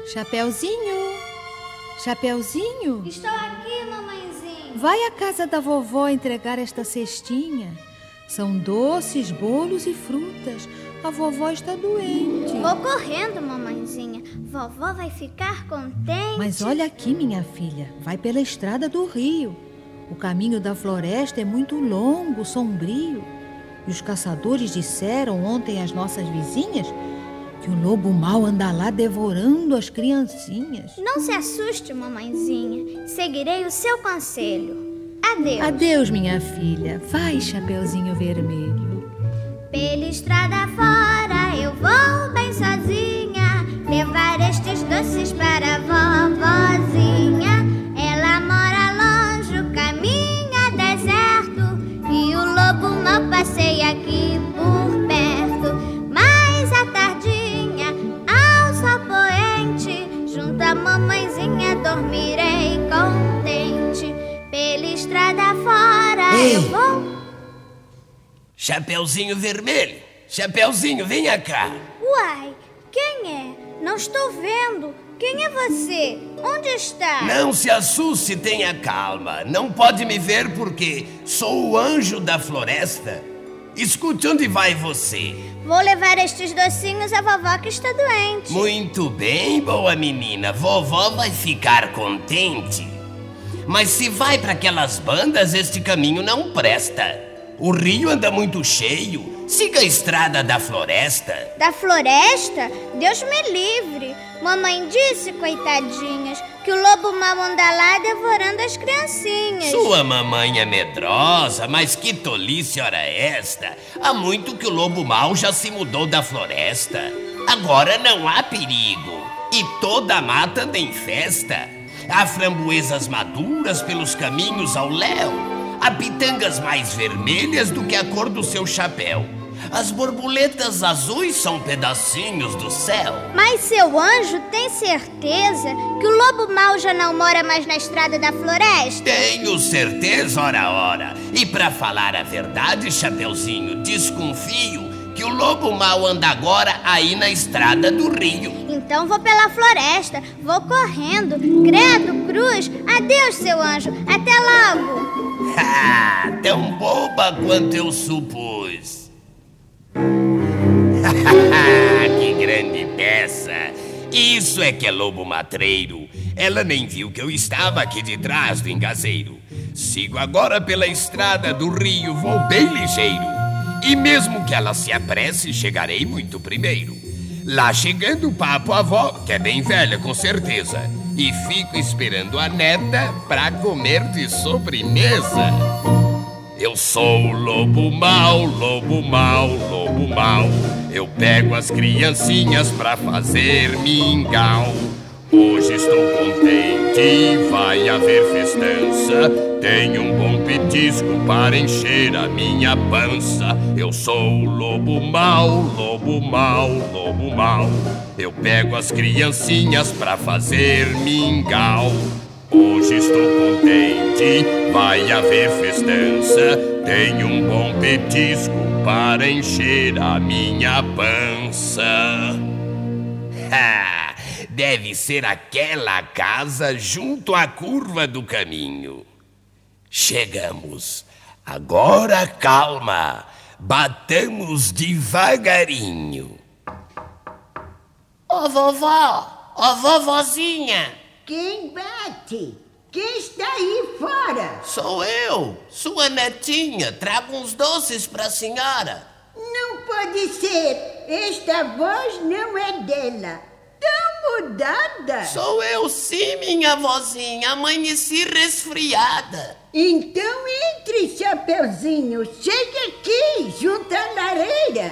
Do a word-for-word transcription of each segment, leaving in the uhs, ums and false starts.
Chapeuzinho, Chapeuzinho. Estou aqui, mamãezinha. Vai à casa da vovó entregar esta cestinha. São doces, bolos e frutas. A vovó está doente. Vou correndo, mamãezinha. Vovó vai ficar contente. Mas olha aqui, minha filha. Vai pela estrada do rio. O caminho da floresta é muito longo, sombrio. E os caçadores disseram ontem às nossas vizinhas que o lobo mau anda lá devorando as criancinhas. Não se assuste, mamãezinha. Seguirei o seu conselho. Adeus. Adeus, minha filha. Vai, Chapeuzinho Vermelho. Pela estrada fora eu vou bem sozinha, levar estes doces para a vovozinha. Ela mora longe, o caminho é deserto, e o lobo mau passeia aqui por perto. Mas à tardinha, ao sol poente, junto à mamãezinha dormirei contente. Pela estrada fora Ei. eu vou... Chapeuzinho Vermelho, Chapeuzinho, venha cá. Uai, quem é? Não estou vendo. Quem é você? Onde está? Não se assuste, tenha calma. Não pode me ver porque sou o anjo da floresta. Escute, onde vai você? Vou levar estes docinhos à vovó que está doente. Muito bem, boa menina. Vovó vai ficar contente. Mas se vai para aquelas bandas, este caminho não presta. O rio anda muito cheio. Siga a estrada da floresta. Da floresta? Deus me livre. Mamãe disse, coitadinhas, que o lobo mau anda lá devorando as criancinhas. Sua mamãe é medrosa, mas que tolice ora esta. Há muito que o lobo mau já se mudou da floresta. Agora não há perigo. E toda a mata anda em festa. Há framboesas maduras pelos caminhos ao léu. Há pitangas mais vermelhas do que a cor do seu chapéu. As borboletas azuis são pedacinhos do céu. Mas seu anjo tem certeza que o lobo mau já não mora mais na estrada da floresta? Tenho certeza, ora, ora. E pra falar a verdade, Chapeuzinho, desconfio que o lobo mau anda agora aí na estrada do rio. Então vou pela floresta, vou correndo. Credo, cruz, adeus, seu anjo, até logo. Ah, tão boba quanto eu supus. Que grande peça. Isso é que é lobo matreiro. Ela nem viu que eu estava aqui de trás do engazeiro. Sigo agora pela estrada do rio, vou bem ligeiro. E mesmo que ela se apresse, chegarei muito primeiro. Lá chegando, papo a avó, que é bem velha com certeza. E fico esperando a neta pra comer de sobremesa. Eu sou o lobo mau, lobo mau, lobo mau. Eu pego as criancinhas pra fazer mingau. Hoje estou contente, vai haver festança. Tenho um bom petisco para encher a minha pança. Eu sou o lobo mau, lobo mau, lobo mau. Eu pego as criancinhas pra fazer mingau. Hoje estou contente, vai haver festança. Tenho um bom petisco para encher a minha pança. Ha! Deve ser aquela casa junto à curva do caminho. Chegamos. Agora calma. Batamos devagarinho. Ô vovó, ô vovozinha. Quem bate? Quem está aí fora? Sou eu, sua netinha. Trago uns doces pra senhora. Não pode ser. Esta voz não é dela. Tão mudada. Sou eu sim, minha vozinha. Amanheci resfriada. Então entre, Chapeuzinho. Chegue aqui, junto à lareira.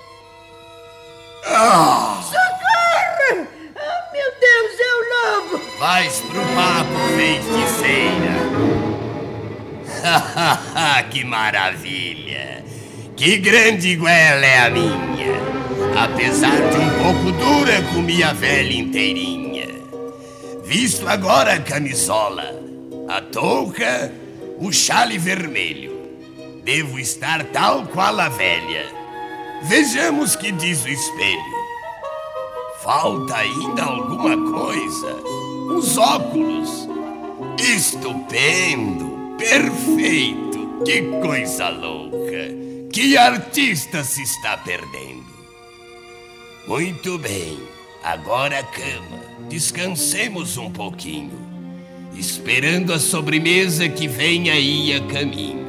Ah! Socorro! Oh, meu Deus, é o lobo! Vais pro papo, feiticeira. Que maravilha! Que grande goela é a minha! Apesar de um pouco dura, comi a velha inteirinha. Visto agora a camisola, a touca, o chale vermelho. Devo estar tal qual a velha. Vejamos que diz o espelho. Falta ainda alguma coisa. Os óculos. Estupendo, perfeito. Que coisa louca. Que artista se está perdendo. Muito bem. Agora a cama. Descansemos um pouquinho, esperando a sobremesa que vem aí a caminho.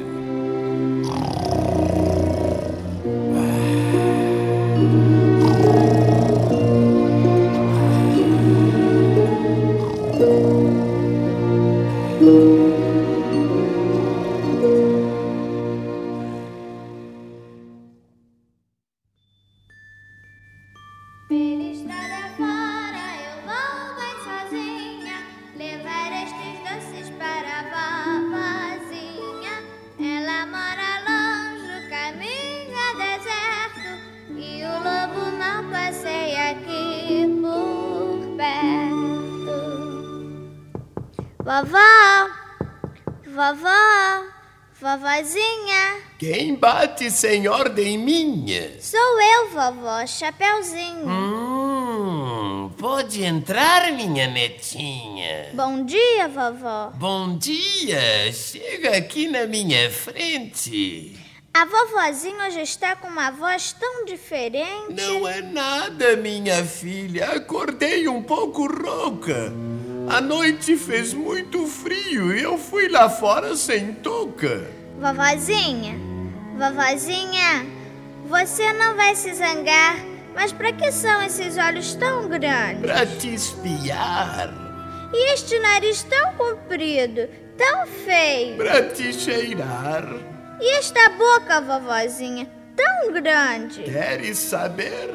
Pela estrada fora eu vou bem sozinha, levar estes doces para a vovozinha. Ela mora longe, o caminho é deserto, e o lobo mal passeia aqui por perto. Vovó, vovó, vovozinha. Quem bate sem ordem minha? Sou eu, vovó, Chapeuzinho. Hum, pode entrar, minha netinha. Bom dia, vovó. Bom dia, chega aqui na minha frente. A vovozinha hoje está com uma voz tão diferente. Não é nada, minha filha. Acordei um pouco rouca. A noite fez muito frio e eu fui lá fora sem touca. Vovozinha, vovozinha, você não vai se zangar, mas para que são esses olhos tão grandes? Pra te espiar. E este nariz tão comprido, tão feio? Pra te cheirar. E esta boca, vovozinha, tão grande? Queres saber?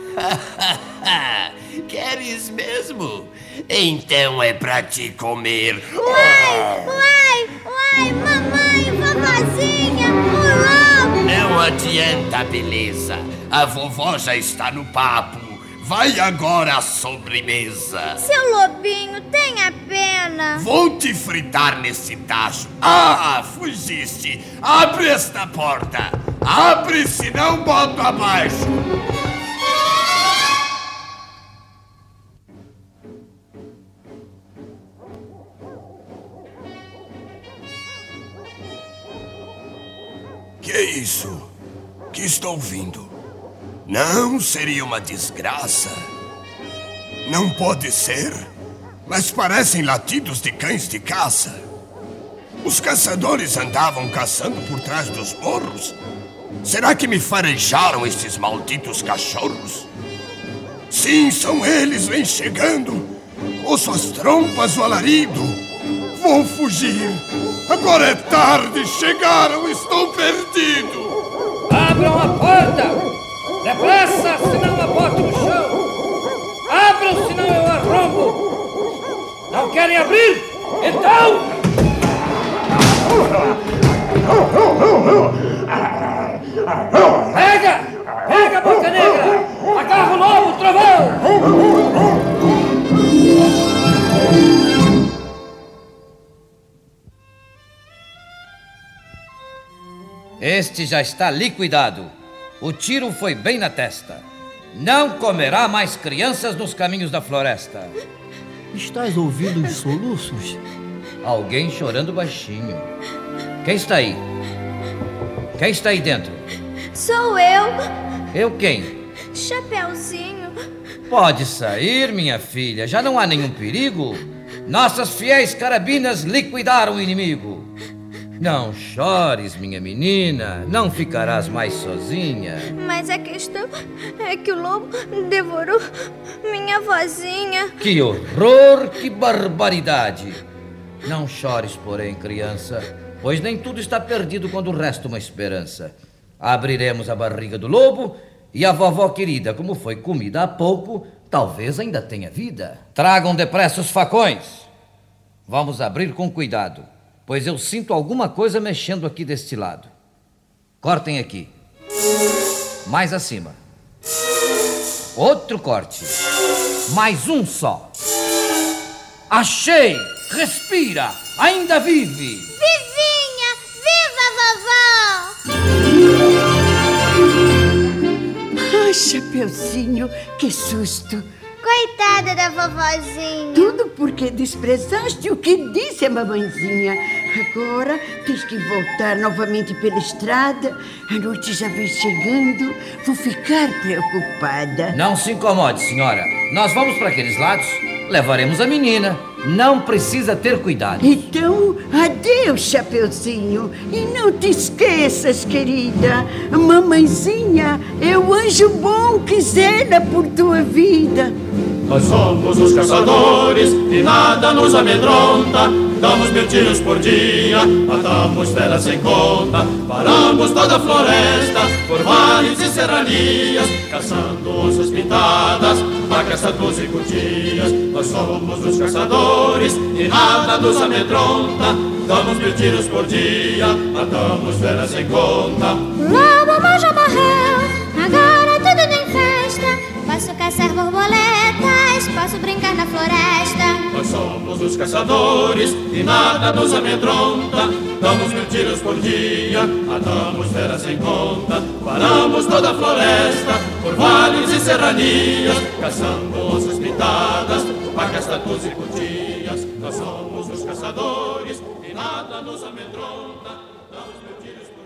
Queres mesmo? Então é pra te comer. Uai, uai, uai, mamãe, vovozinha, o lobo! Não adianta, beleza. A vovó já está no papo. Vai agora à sobremesa. Seu lobinho, tenha pena. Vou te fritar nesse tacho. Ah, fugiste. Abre esta porta. Abre, senão boto abaixo. Que é isso? Que estou ouvindo? Não seria uma desgraça? Não pode ser, mas parecem latidos de cães de caça. Os caçadores andavam caçando por trás dos morros. Será que me farejaram estes malditos cachorros? Sim, são eles, vêm chegando. Ouço as trompas, o alarido. Vou fugir. Agora é tarde, chegaram, estou perdido. Abram a porta! Depressa, senão eu boto no chão! Abram, senão eu arrombo! Não querem abrir? Então... Pega! Pega, Boca Negra! Agarra o lobo, trovão! Este já está liquidado. O tiro foi bem na testa. Não comerá mais crianças nos caminhos da floresta. Estás ouvindo os soluços? Alguém chorando baixinho. Quem está aí? Quem está aí dentro? Sou eu, Eu quem? Chapeuzinho. Pode sair, minha filha. Já não há nenhum perigo. Nossas fiéis carabinas liquidaram o inimigo. Não chores, minha menina. Não ficarás mais sozinha. Mas a questão é que o lobo devorou minha vozinha. Que horror, que barbaridade. Não chores, porém, criança, pois nem tudo está perdido quando resta uma esperança. Abriremos a barriga do lobo e a vovó querida, como foi comida há pouco, talvez ainda tenha vida. Tragam depressa os facões. Vamos abrir com cuidado, pois eu sinto alguma coisa mexendo aqui deste lado. Cortem aqui. Mais acima. Outro corte. Mais um só. Achei! Respira! Ainda vive! Vivinha! Viva, vovó! Ai, Chapeuzinho, que susto! coitada da vovozinha. Tudo porque desprezaste o que disse a mamãezinha. Agora tens que voltar novamente pela estrada. A noite já vem chegando. Vou ficar preocupada. Não se incomode, senhora. Nós vamos para aqueles lados. Levaremos a menina. Não precisa ter cuidado. Então, adeus, Chapeuzinho. E não te esqueças, querida. A mamãezinha é o anjo bom que zela por tua vida. Nós somos os caçadores e nada nos amedronta. Damos mil tiros por dia, matamos feras sem conta. Paramos toda a floresta, por vales e serranias, caçando onças pintadas, vacas, tatus e cutias. Nós somos os caçadores e nada nos amedronta. Damos mil tiros por dia, matamos feras sem conta. Lobo mau já morreu, agora tudo tem festa. Posso caçar borboletas, posso brincar na floresta. Nós somos os caçadores e nada nos amedronta. Damos mil tiros por dia, matamos feras sem conta. Paramos toda a floresta, por vales e serranias, caçando onças pintadas, vacas, tatus e cutias. Nós somos os caçadores e nada nos amedronta. Damos mil tiros por